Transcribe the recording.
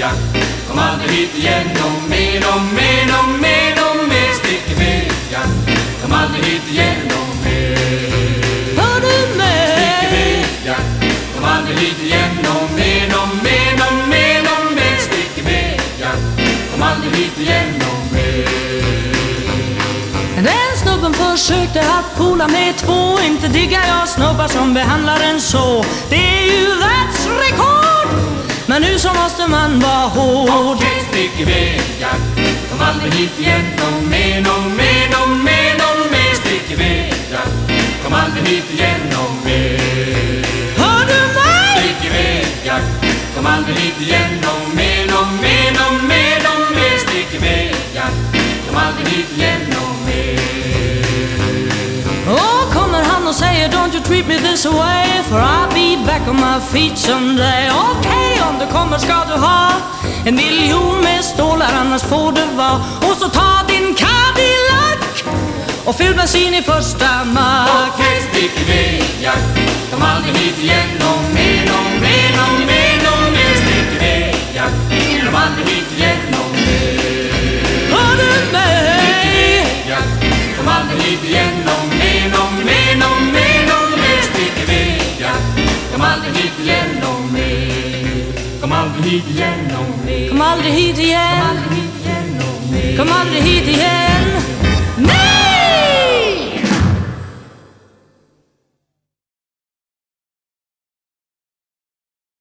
Jack. Kom aldrig hit igen, och mer, och mer, och mer, och mer. Stick iväg, Jack. Kom aldrig hit igen, och mer. Hör du mig? Stick iväg, Jack. Kom aldrig hit igen, och mer, och mer, och mer, och mer. Stick iväg, Jack. Kom aldrig hit igen, och mer. Den snubben försökte att pola med två. Inte diggar jag snubbar som behandlar en så. Det är ju världsrekord. Men nu så måste man vara hård. Okej, stick iväg, Jack. Kom aldrig hit igen, och mer, och mer, och mer, och mer. Stick iväg, Jack. Kom aldrig hit igen, och mer. Hör du mig? Stick iväg, Jack. Kom aldrig hit igen, och mer, och mer, och mer, och mer. Stick iväg, Jack. Kom aldrig hit igen, och mer. Och kommer han och säger don't you treat me this way, for I'll be back on my feet someday. Okej, om du kommer ska du ha 1 miljon med stålar, annars får det vara. Och så ta din Cadillac och fyll bensin i första mack. Okej, stick iväg, Jack. Kom aldrig hit igen, och mer, och mer, och mer, och mer. Stick iväg, Jack. Kom aldrig hit igen, och mer. Hör du mig? Stick iväg, Jack. Kom aldrig hit igen, och mer, och mer, och mer, och mer. Stick iväg, Jack. Kom aldrig hit igen, och mer. Kom aldrig hit igen, och mer. Kom aldrig hit igen. Kom aldrig hit igen, och mer. Kom aldrig hit igen.